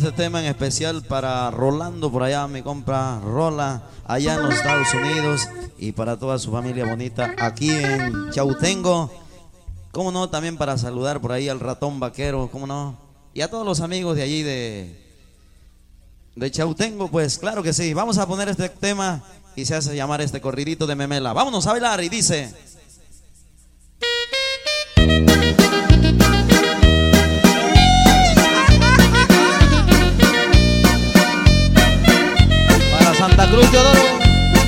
Este tema en especial para Rolando por allá, mi compa Rola, allá en los Estados Unidos, y para toda su familia bonita aquí en Chautengo. Cómo no, también para saludar por ahí al Ratón Vaquero, cómo no, y a todos los amigos de allí de Chautengo, pues claro que sí. Vamos a poner este tema y se hace llamar este corridito de Memela. Vámonos a bailar y dice: para Santa Cruz, Teodoro.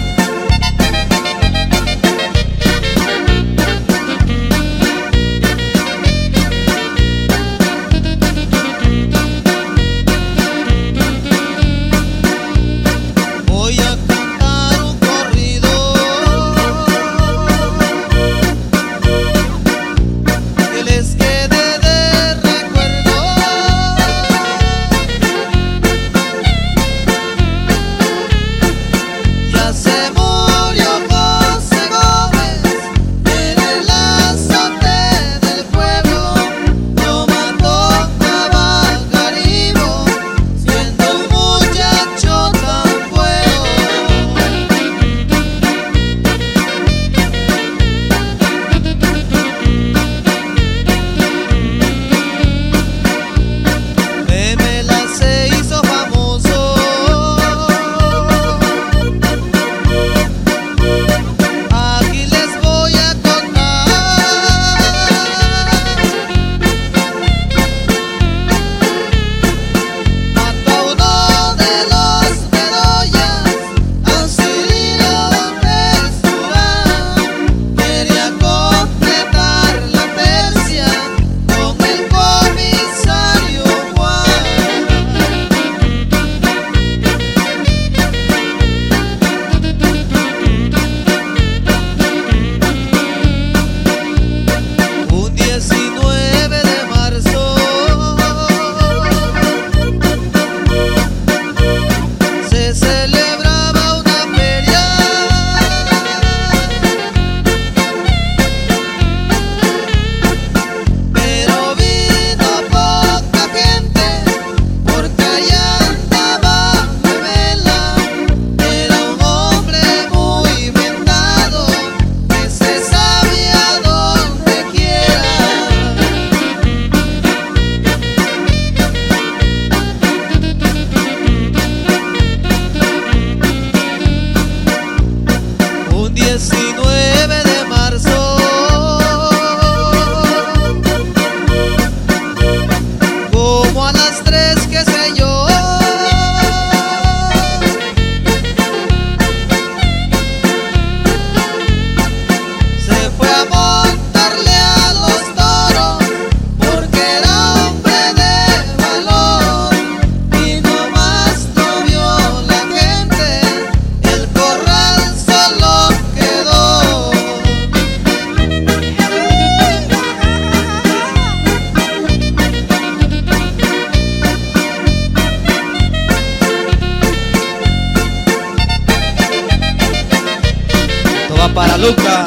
Para Luca.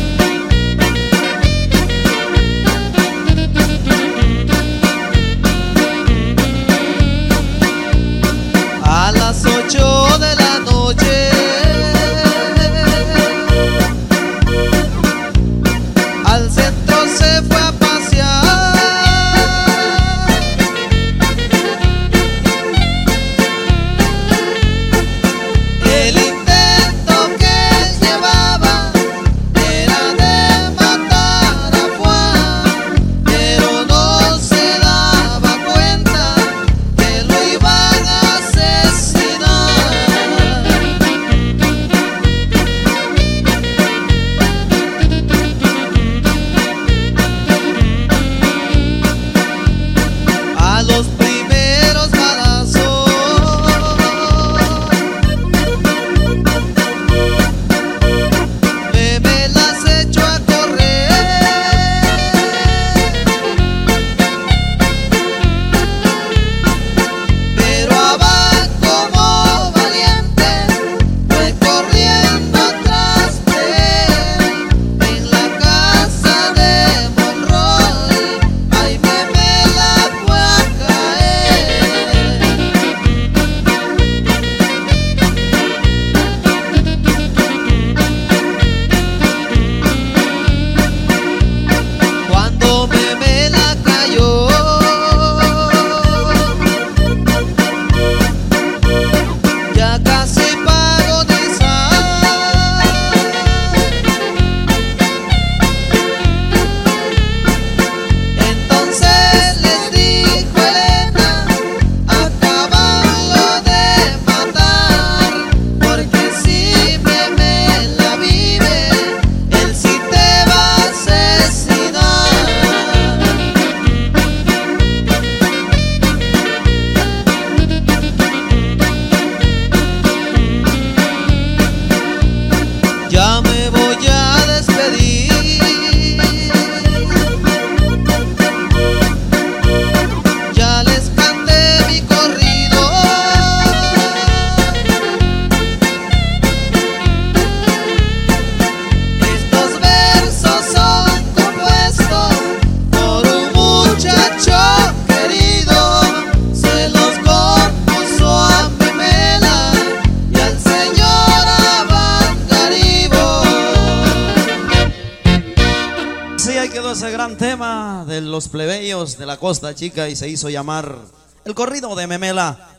A las 8 de la noche al centro se fue a pasear. El intento que él llevaba Sí, ahí quedó ese gran tema de los plebeyos de la Costa Chica y se hizo llamar el corrido de Memela.